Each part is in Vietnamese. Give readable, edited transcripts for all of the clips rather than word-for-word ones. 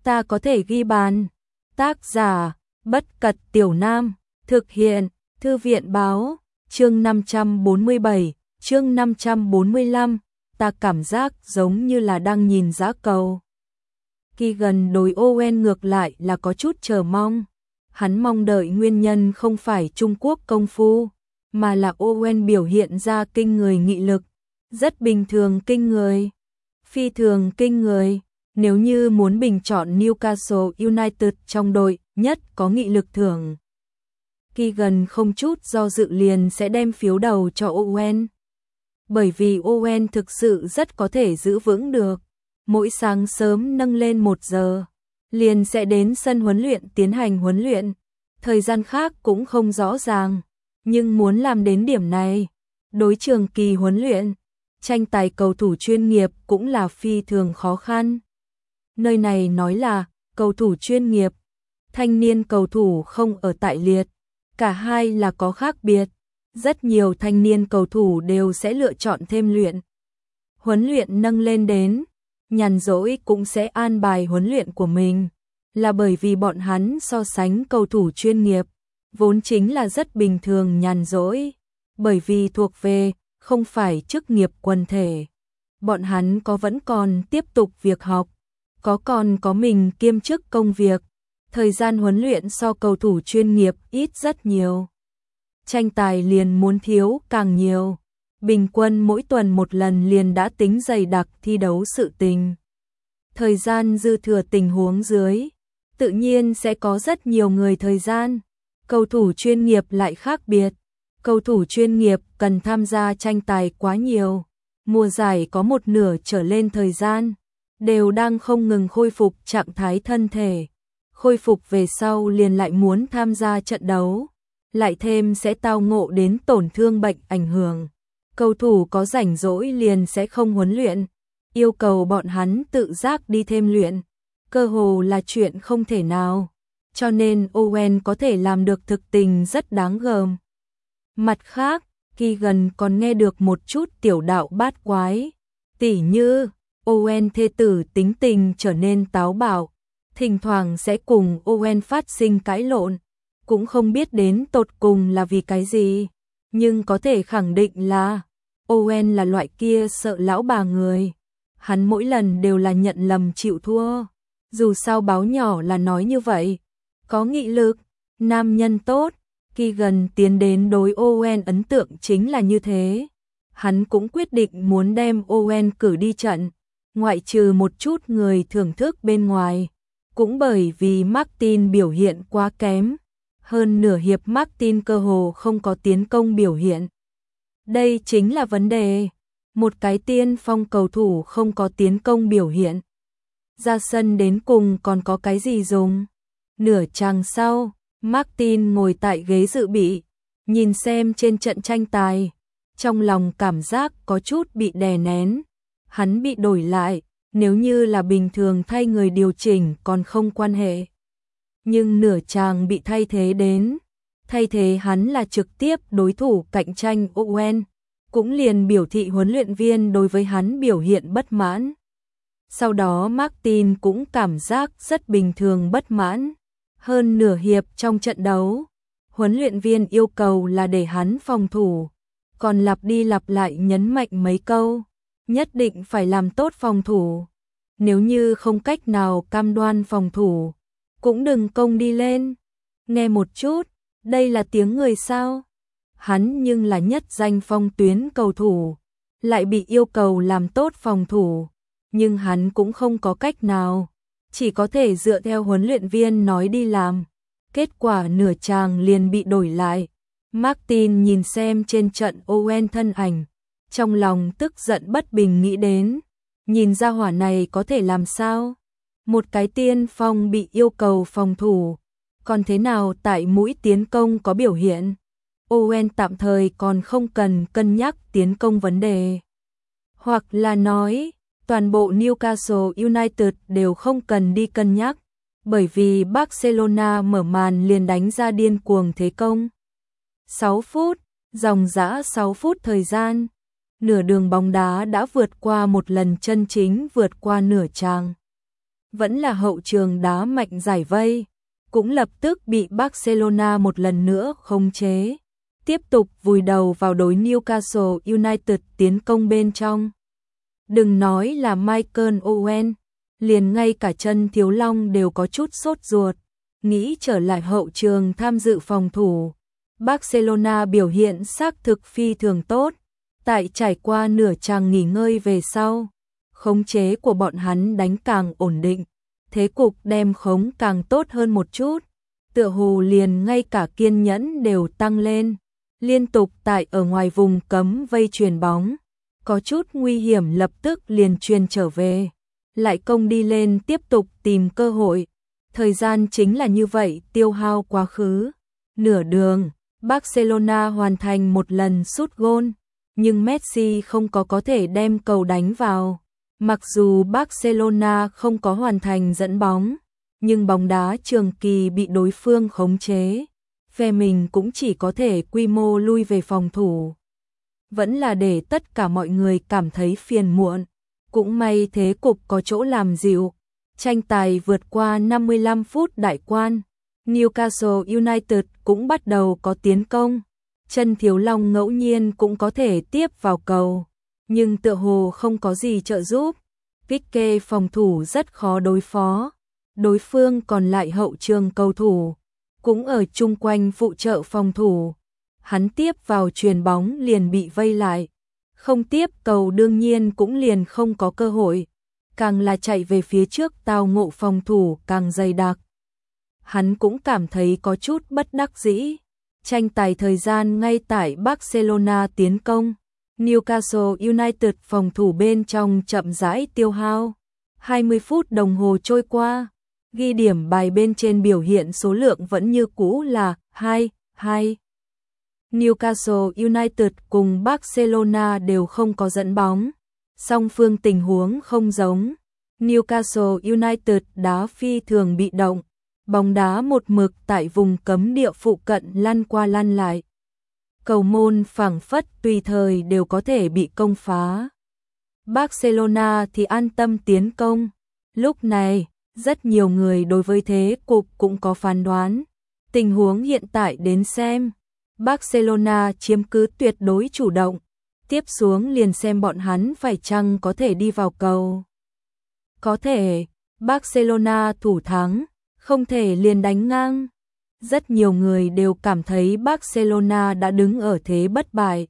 ta có thể ghi bàn. Tác giả, Bất Cật Tiểu Nam, thực hiện, Thư viện Báo, chương 547, chương 545, ta cảm giác giống như là đang nhìn dã cầu. Keegan đối Owen ngược lại là có chút chờ mong. Hắn mong đợi nguyên nhân không phải Trung Quốc công phu, mà là Owen biểu hiện ra kinh người nghị lực. Rất bình thường kinh người, phi thường kinh người. Nếu như muốn bình chọn Newcastle United trong đội nhất có nghị lực thưởng, Keegan không chút do dự liền sẽ đem phiếu đầu cho Owen. Bởi vì Owen thực sự rất có thể giữ vững được. Mỗi sáng sớm nâng lên 1 giờ, liền sẽ đến sân huấn luyện tiến hành huấn luyện. Thời gian khác cũng không rõ ràng, nhưng muốn làm đến điểm này, đối trường kỳ huấn luyện, tranh tài cầu thủ chuyên nghiệp cũng là phi thường khó khăn. Nơi này nói là cầu thủ chuyên nghiệp, thanh niên cầu thủ không ở tại liệt, cả hai là có khác biệt. Rất nhiều thanh niên cầu thủ đều sẽ lựa chọn thêm luyện. Huấn luyện nâng lên đến, nhàn rỗi cũng sẽ an bài huấn luyện của mình, là bởi vì bọn hắn so sánh cầu thủ chuyên nghiệp, vốn chính là rất bình thường nhàn rỗi, bởi vì thuộc về, không phải chức nghiệp quần thể. Bọn hắn vẫn còn tiếp tục việc học, còn có mình kiêm chức công việc, thời gian huấn luyện so cầu thủ chuyên nghiệp ít rất nhiều. Tranh tài liền muốn thiếu càng nhiều, bình quân mỗi tuần một lần liền đã tính dày đặc thi đấu sự tình. Thời gian dư thừa tình huống dưới, tự nhiên sẽ có rất nhiều người thời gian. Cầu thủ chuyên nghiệp lại khác biệt, cầu thủ chuyên nghiệp cần tham gia tranh tài quá nhiều, mùa giải có 1/2 trở lên thời gian, đều đang không ngừng khôi phục trạng thái thân thể. Khôi phục về sau liền lại muốn tham gia trận đấu, lại thêm sẽ tao ngộ đến tổn thương bệnh ảnh hưởng. Cầu thủ có rảnh rỗi liền sẽ không huấn luyện, yêu cầu bọn hắn tự giác đi thêm luyện, cơ hồ là chuyện không thể nào. Cho nên Owen có thể làm được thực tình rất đáng gờm. Mặt khác, Keegan còn nghe được một chút tiểu đạo bát quái, tỉ như Owen thê tử tính tình trở nên táo bạo, thỉnh thoảng sẽ cùng Owen phát sinh cãi lộn, cũng không biết đến tột cùng là vì cái gì, nhưng có thể khẳng định là Owen là loại kia sợ lão bà người. Hắn mỗi lần đều là nhận lầm chịu thua. Dù sao báo nhỏ là nói như vậy. Có nghị lực, nam nhân tốt, Keegan tiến đến đối Owen ấn tượng chính là như thế. Hắn cũng quyết định muốn đem Owen cử đi trận, ngoại trừ một chút người thưởng thức bên ngoài. Cũng bởi vì Martin biểu hiện quá kém, hơn nửa hiệp Martin cơ hồ không có tiến công biểu hiện. Đây chính là vấn đề, một cái tiên phong cầu thủ không có tiến công biểu hiện. Ra sân đến cùng còn có cái gì dùng? Nửa chàng sau, Martin ngồi tại ghế dự bị, nhìn xem trên trận tranh tài, trong lòng cảm giác có chút bị đè nén. Hắn bị đổi lại, nếu như là bình thường thay người điều chỉnh còn không quan hệ. Nhưng nửa chàng bị thay thế đến, thay thế hắn là trực tiếp đối thủ cạnh tranh Owen, cũng liền biểu thị huấn luyện viên đối với hắn biểu hiện bất mãn. Sau đó Martin cũng cảm giác rất bình thường bất mãn. Hơn nửa hiệp trong trận đấu, huấn luyện viên yêu cầu là để hắn phòng thủ, còn lặp đi lặp lại nhấn mạnh mấy câu, nhất định phải làm tốt phòng thủ. Nếu như không cách nào cam đoan phòng thủ, cũng đừng công đi lên. Nghe một chút, đây là tiếng người sao? Hắn nhưng là nhất danh phong tuyến cầu thủ, lại bị yêu cầu làm tốt phòng thủ, nhưng hắn cũng không có cách nào, chỉ có thể dựa theo huấn luyện viên nói đi làm. Kết quả nửa chàng liền bị đổi lại. Martin nhìn xem trên trận Owen thân ảnh, trong lòng tức giận bất bình nghĩ đến, nhìn ra hỏa này có thể làm sao? Một cái tiên phong bị yêu cầu phòng thủ, còn thế nào tại mũi tiến công có biểu hiện? Owen tạm thời còn không cần cân nhắc tiến công vấn đề. Hoặc là nói, toàn bộ Newcastle United đều không cần đi cân nhắc, bởi vì Barcelona mở màn liền đánh ra điên cuồng thế công. 6 phút, dòng dã 6 phút thời gian, nửa đường bóng đá đã vượt qua một lần chân chính vượt qua nửa chàng. vẫn là hậu trường đá mạnh giải vây, cũng lập tức bị Barcelona một lần nữa khống chế, tiếp tục vùi đầu vào đối Newcastle United tiến công bên trong. Đừng nói là Michael Owen, liền ngay cả chân Thiếu Long đều có chút sốt ruột, nghĩ trở lại hậu trường tham dự phòng thủ. Barcelona biểu hiện xác thực phi thường tốt, tại trải qua nửa chàng nghỉ ngơi về sau, khống chế của bọn hắn đánh càng ổn định, thế cục đem khống càng tốt hơn một chút, tựa hồ liền ngay cả kiên nhẫn đều tăng lên, liên tục tại ở ngoài vùng cấm vây chuyền bóng, có chút nguy hiểm lập tức liền chuyền trở về, lại công đi lên tiếp tục tìm cơ hội, thời gian chính là như vậy tiêu hao quá khứ. Nửa đường, Barcelona hoàn thành một lần sút gôn, nhưng Messi không có thể đem cầu đánh vào. Mặc dù Barcelona không có hoàn thành dẫn bóng, nhưng bóng đá trường kỳ bị đối phương khống chế, phe mình cũng chỉ có thể quy mô lui về phòng thủ. Vẫn là để tất cả mọi người cảm thấy phiền muộn, cũng may thế cục có chỗ làm dịu. Tranh tài vượt qua 55 phút đại quan, Newcastle United cũng bắt đầu có tiến công. Chân Thiếu Long ngẫu nhiên cũng có thể tiếp vào cầu, nhưng tựa hồ không có gì trợ giúp. Pique phòng thủ rất khó đối phó, đối phương còn lại hậu trường cầu thủ, cũng ở chung quanh phụ trợ phòng thủ. Hắn tiếp vào chuyền bóng liền bị vây lại, không tiếp cầu đương nhiên cũng liền không có cơ hội, càng là chạy về phía trước tao ngộ phòng thủ càng dày đặc. Hắn cũng cảm thấy có chút bất đắc dĩ. Tranh tài thời gian ngay tại Barcelona tiến công, Newcastle United phòng thủ bên trong chậm rãi tiêu hao. 20 phút đồng hồ trôi qua, ghi điểm bài bên trên biểu hiện số lượng vẫn như cũ là 2-2. Newcastle United cùng Barcelona đều không có dẫn bóng, song phương tình huống không giống. Newcastle United đá phi thường bị động, bóng đá một mực tại vùng cấm địa phụ cận lăn qua lăn lại. Cầu môn phảng phất tùy thời đều có thể bị công phá. Barcelona thì an tâm tiến công. Lúc này, rất nhiều người đối với thế cục cũng có phán đoán. Tình huống hiện tại đến xem, Barcelona chiếm cứ tuyệt đối chủ động. Tiếp xuống liền xem bọn hắn phải chăng có thể đi vào cầu. Có thể, Barcelona thủ thắng, không thể liền đánh ngang. Rất nhiều người đều cảm thấy Barcelona đã đứng ở thế bất bại.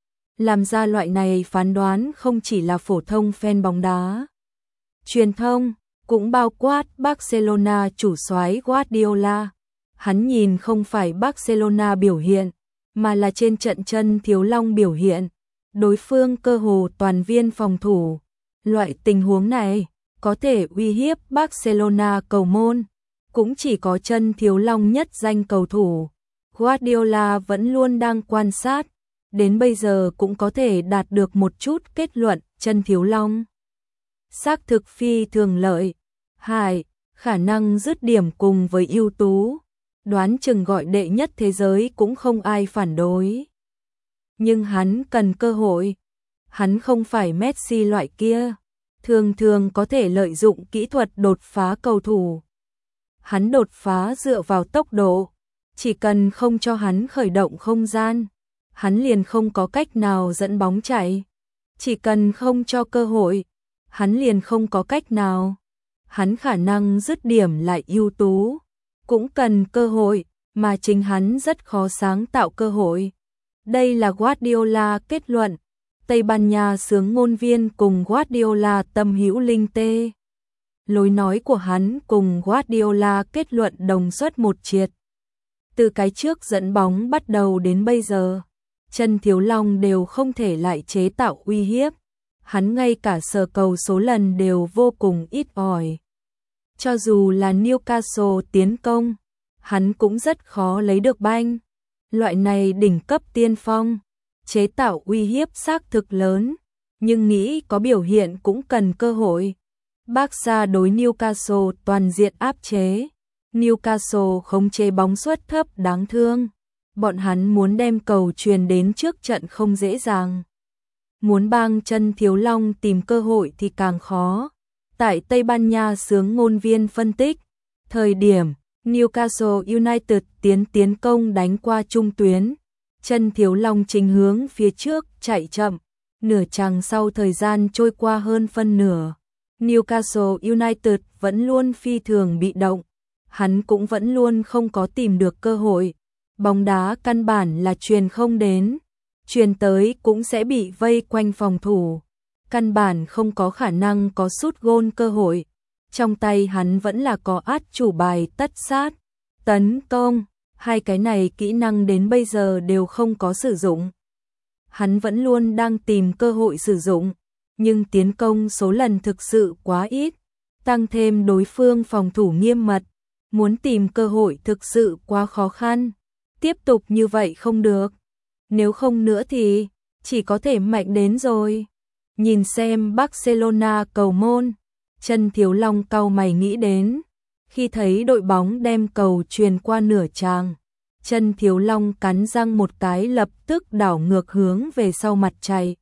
Làm ra loại này phán đoán không chỉ là phổ thông fan bóng đá. Truyền thông cũng bao quát Barcelona chủ soái Guardiola. Hắn nhìn không phải Barcelona biểu hiện, mà là trên trận chân Thiếu Long biểu hiện. Đối phương cơ hồ toàn viên phòng thủ. Loại tình huống này có thể uy hiếp Barcelona cầu môn, cũng chỉ có chân Thiếu Long nhất danh cầu thủ. Guardiola vẫn luôn đang quan sát, đến bây giờ cũng có thể đạt được một chút kết luận chân Thiếu Long xác thực phi thường lợi hại, khả năng dứt điểm cùng với ưu tú, đoán chừng gọi đệ nhất thế giới cũng không ai phản đối. Nhưng hắn cần cơ hội, hắn không phải Messi loại kia, thường thường có thể lợi dụng kỹ thuật đột phá cầu thủ. Hắn đột phá dựa vào tốc độ, chỉ cần không cho hắn khởi động không gian, hắn liền không có cách nào dẫn bóng chạy. Chỉ cần không cho cơ hội, hắn liền không có cách nào. Hắn khả năng dứt điểm lại ưu tú, cũng cần cơ hội, mà chính hắn rất khó sáng tạo cơ hội. Đây là Guardiola kết luận. Tây Ban Nha xướng ngôn viên cùng Guardiola tâm hữu linh tê. Lối nói của hắn cùng Guardiola kết luận đồng xuất một triệt. Từ cái trước dẫn bóng bắt đầu đến bây giờ, chân Thiếu Long đều không thể lại chế tạo uy hiếp. Hắn ngay cả sờ cầu số lần đều vô cùng ít ỏi. Cho dù là Newcastle tiến công, hắn cũng rất khó lấy được banh. Loại này đỉnh cấp tiên phong, chế tạo uy hiếp xác thực lớn, nhưng nghĩ có biểu hiện cũng cần cơ hội. Barca đối Newcastle toàn diện áp chế. Newcastle khống chế bóng suất thấp đáng thương. Bọn hắn muốn đem cầu truyền đến trước trận không dễ dàng. Muốn bang chân Thiếu Long tìm cơ hội thì càng khó. Tại Tây Ban Nha, xướng ngôn viên phân tích, thời điểm Newcastle United tiến công đánh qua trung tuyến, Trần Thiếu Long chính hướng phía trước chạy chậm, nửa chặng sau thời gian trôi qua hơn phân nửa. Newcastle United vẫn luôn phi thường bị động, hắn cũng vẫn luôn không có tìm được cơ hội. Bóng đá căn bản là truyền không đến, truyền tới cũng sẽ bị vây quanh phòng thủ, căn bản không có khả năng có sút gôn cơ hội. Trong tay hắn vẫn là có át chủ bài tất sát, tấn công, hai cái này kỹ năng đến bây giờ đều không có sử dụng. Hắn vẫn luôn đang tìm cơ hội sử dụng, nhưng tiến công số lần thực sự quá ít, tăng thêm đối phương phòng thủ nghiêm mật, muốn tìm cơ hội thực sự quá khó khăn. Tiếp tục như vậy không được, nếu không nữa thì chỉ có thể mạnh đến rồi. Nhìn xem Barcelona cầu môn, Trần Thiếu Long cau mày nghĩ đến, khi thấy đội bóng đem cầu truyền qua nửa tràng, Trần Thiếu Long cắn răng một cái lập tức đảo ngược hướng về sau mặt chạy.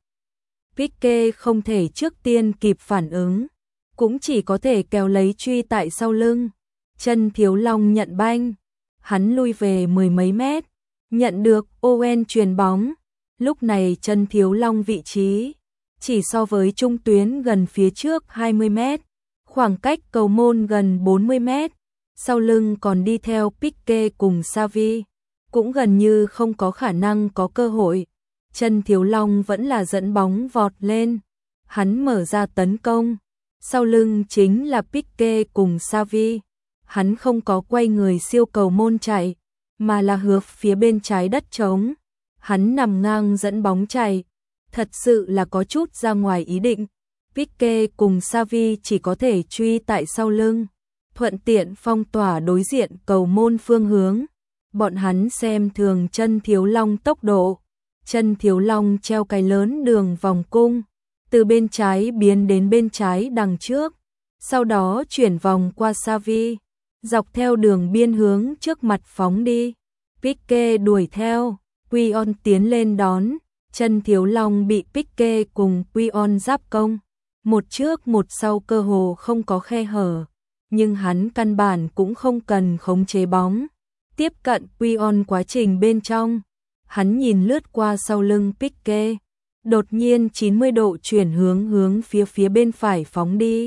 Pique không thể trước tiên kịp phản ứng, cũng chỉ có thể kéo lấy truy tại sau lưng. Trần Thiếu Long nhận banh, hắn lui về mười mấy mét, nhận được Owen chuyền bóng. Lúc này Trần Thiếu Long vị trí chỉ so với trung tuyến gần phía trước 20 mét, khoảng cách cầu môn gần 40 mét, sau lưng còn đi theo Pique cùng Xavi, cũng gần như không có khả năng có cơ hội. Trần Thiếu Long vẫn là dẫn bóng vọt lên, hắn mở ra tấn công, sau lưng chính là Pique cùng Xavi, hắn không có quay người siêu cầu môn chạy, mà là hướng phía bên trái đất trống, hắn nằm ngang dẫn bóng chạy, thật sự là có chút ra ngoài ý định. Pique cùng Xavi chỉ có thể truy tại sau lưng, thuận tiện phong tỏa đối diện cầu môn phương hướng. Bọn hắn xem thường Trần Thiếu Long tốc độ. Trần Thiếu Long treo cái lớn đường vòng cung, từ bên trái biến đến bên trái đằng trước, sau đó chuyển vòng qua Xavi, dọc theo đường biên hướng trước mặt phóng đi. Pique đuổi theo, Puyol tiến lên đón, Trần Thiếu Long bị Pique cùng Puyol giáp công, một trước một sau cơ hồ không có khe hở, nhưng hắn căn bản cũng không cần khống chế bóng. Tiếp cận Puyol quá trình bên trong, hắn nhìn lướt qua sau lưng Pique, đột nhiên 90 độ chuyển hướng phía bên phải phóng đi.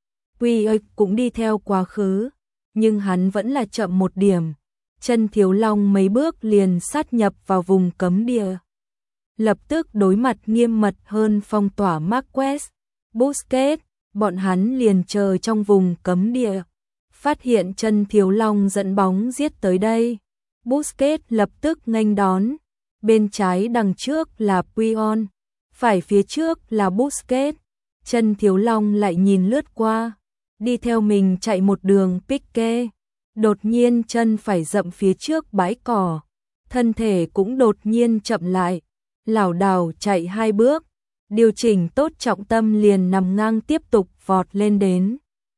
Puyol cũng đi theo quá khứ, nhưng hắn vẫn là chậm một điểm. Trần Thiếu Long mấy bước liền sát nhập vào vùng cấm địa, lập tức đối mặt nghiêm mật hơn phong tỏa Marquez, Busquets, bọn hắn liền chờ trong vùng cấm địa. Phát hiện Trần Thiếu Long dẫn bóng giết tới đây, Busquets lập tức nghênh đón, bên trái đằng trước là Puyol, phải phía trước là Busquets. Trần Thiếu Long lại nhìn lướt qua, đi theo mình chạy một đường Pique, đột nhiên chân phải dậm phía trước bãi cỏ, thân thể cũng đột nhiên chậm lại, lảo đảo chạy hai bước, điều chỉnh tốt trọng tâm liền nằm ngang tiếp tục vọt lên đến.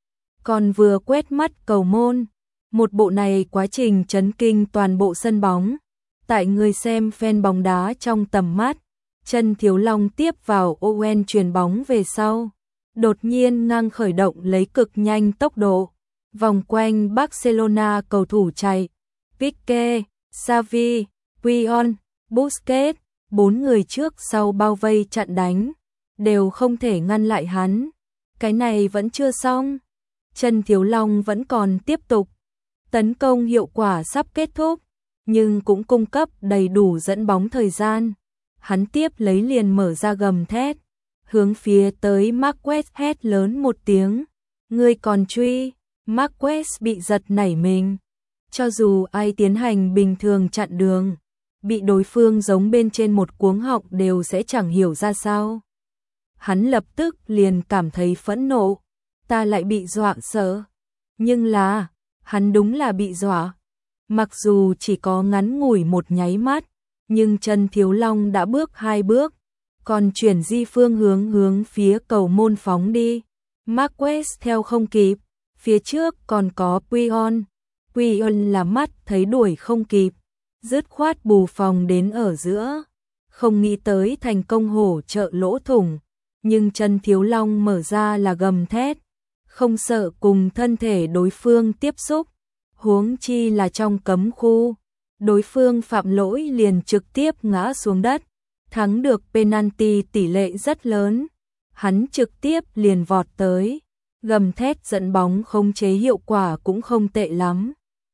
Còn vừa quét mắt cầu môn, một bộ này quá trình chấn kinh toàn bộ sân bóng. Tại người xem fan bóng đá trong tầm mắt, Trần Thiếu Long tiếp vào Owen chuyền bóng về sau, đột nhiên ngang khởi động lấy cực nhanh tốc độ, vòng quanh Barcelona cầu thủ chạy, Pique, Xavi, Puyol, Busquets, bốn người trước sau bao vây chặn đánh, đều không thể ngăn lại hắn. Cái này vẫn chưa xong, Trần Thiếu Long vẫn còn tiếp tục, tấn công hiệu quả sắp kết thúc, nhưng cũng cung cấp đầy đủ dẫn bóng thời gian. Hắn tiếp lấy liền mở ra gầm thét, hướng phía tới Marquez hét lớn một tiếng, ngươi còn truy. Marquez bị giật nảy mình, cho dù ai tiến hành bình thường chặn đường, bị đối phương giống bên trên một cuống họng đều sẽ chẳng hiểu ra sao. Hắn lập tức liền cảm thấy phẫn nộ, ta lại bị dọa sợ. Nhưng là, hắn đúng là bị dọa. Mặc dù chỉ có ngắn ngủi một nháy mắt, nhưng Trần Thiếu Long đã bước hai bước, còn chuyển di phương hướng phía cầu môn phóng đi. Marquez theo không kịp, phía trước còn có Puyol. Puyol là mắt thấy đuổi không kịp, dứt khoát bù phòng đến ở giữa, không nghĩ tới thành công hỗ trợ lỗ thủng, nhưng Trần Thiếu Long mở ra là gầm thét, không sợ cùng thân thể đối phương tiếp xúc, huống chi là trong cấm khu. Đối phương phạm lỗi liền trực tiếp ngã xuống đất, thắng được penalty tỷ lệ rất lớn. Hắn trực tiếp liền vọt tới, gầm thét dẫn bóng khống chế hiệu quả cũng không tệ lắm.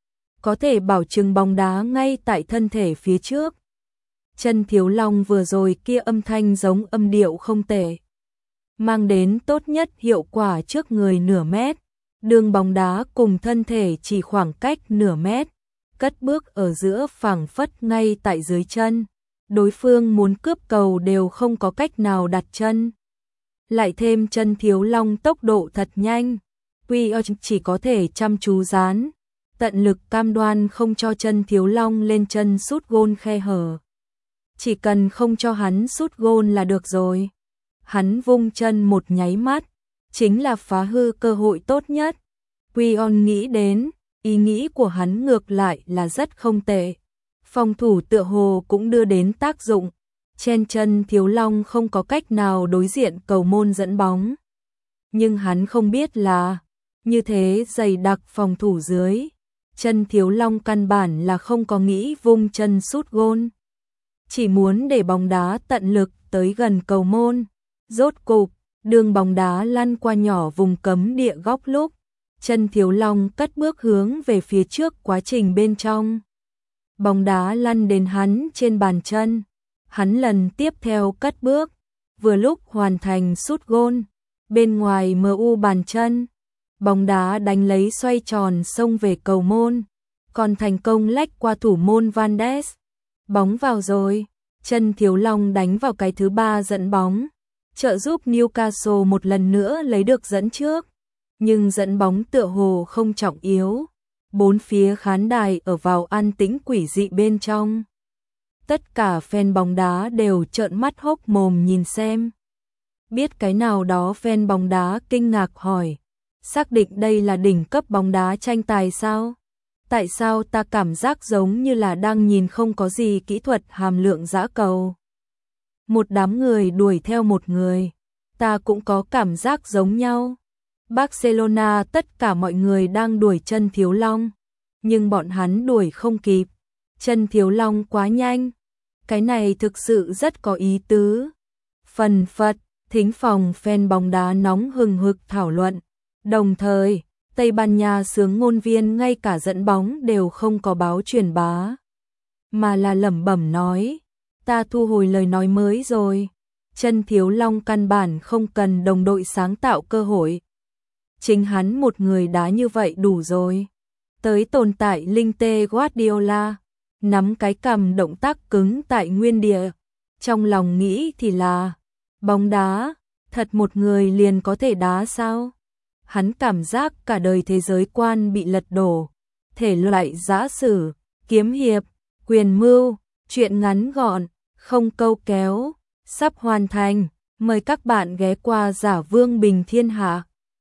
Có thể bảo chứng bóng đá ngay tại thân thể phía trước. Chân Thiếu Long vừa rồi kia âm thanh giống âm điệu không tệ, mang đến tốt nhất hiệu quả trước người nửa mét. Đường bóng đá cùng thân thể chỉ khoảng cách nửa mét, cất bước ở giữa phảng phất ngay tại dưới chân. Đối phương muốn cướp cầu đều không có cách nào đặt chân. Lại thêm Chân Thiếu Long tốc độ thật nhanh, Quy chỉ có thể chăm chú dán, tận lực cam đoan không cho Chân Thiếu Long lên chân sút gôn khe hở. Chỉ cần không cho hắn sút gôn là được rồi. Hắn vung chân một nháy mắt, chính là phá hư cơ hội tốt nhất. Quy nghĩ đến, ý nghĩ của hắn ngược lại là rất không tệ. Phòng thủ tựa hồ cũng đưa đến tác dụng. Trên Chân Thiếu Long không có cách nào đối diện cầu môn dẫn bóng. Nhưng hắn không biết là, như thế dày đặc phòng thủ dưới, Chân Thiếu Long căn bản là không có nghĩ vung chân sút gôn. Chỉ muốn để bóng đá tận lực tới gần cầu môn. Rốt cục, đường bóng đá lăn qua nhỏ vùng cấm địa góc lúc, Chân Thiếu Long cất bước hướng về phía trước quá trình bên trong. Bóng đá lăn đến hắn trên bàn chân. Hắn lần tiếp theo cất bước, vừa lúc hoàn thành sút gôn, bên ngoài MU bàn chân, bóng đá đánh lấy xoay tròn xông về cầu môn, còn thành công lách qua thủ môn Van Ness. Bóng vào rồi, Chân Thiếu Long đánh vào cái thứ 3 dẫn bóng, trợ giúp Newcastle một lần nữa lấy được dẫn trước, nhưng dẫn bóng tựa hồ không trọng yếu. Bốn phía khán đài ở vào an tĩnh quỷ dị bên trong. Tất cả fan bóng đá đều trợn mắt hốc mồm nhìn xem. Biết cái nào đó fan bóng đá kinh ngạc hỏi, xác định đây là đỉnh cấp bóng đá tranh tài sao? Tại sao ta cảm giác giống như là đang nhìn không có gì kỹ thuật hàm lượng dã cầu? Một đám người đuổi theo một người, ta cũng có cảm giác giống nhau. Barcelona tất cả mọi người đang đuổi Chân Thiếu Long, nhưng bọn hắn đuổi không kịp. Chân Thiếu Long quá nhanh. Cái này thực sự rất có ý tứ. Phần phật, thính phòng fan bóng đá nóng hừng hực thảo luận. Đồng thời, Tây Ban Nha xướng ngôn viên ngay cả dẫn bóng đều không có báo truyền bá, mà là lẩm bẩm nói, ta thu hồi lời nói mới rồi. Chân Thiếu Long căn bản không cần đồng đội sáng tạo cơ hội. Chính hắn một người đá như vậy đủ rồi. Tới tồn tại linh tê Guardiola, nắm cái cằm động tác cứng tại nguyên địa. Trong lòng nghĩ thì là, bóng đá, thật một người liền có thể đá sao? Hắn cảm giác cả đời thế giới quan bị lật đổ. Thể loại giã sử, kiếm hiệp, quyền mưu, truyện ngắn gọn, không câu kéo, sắp hoàn thành. Mời các bạn ghé qua Giả Vương Bình Thiên Hạ.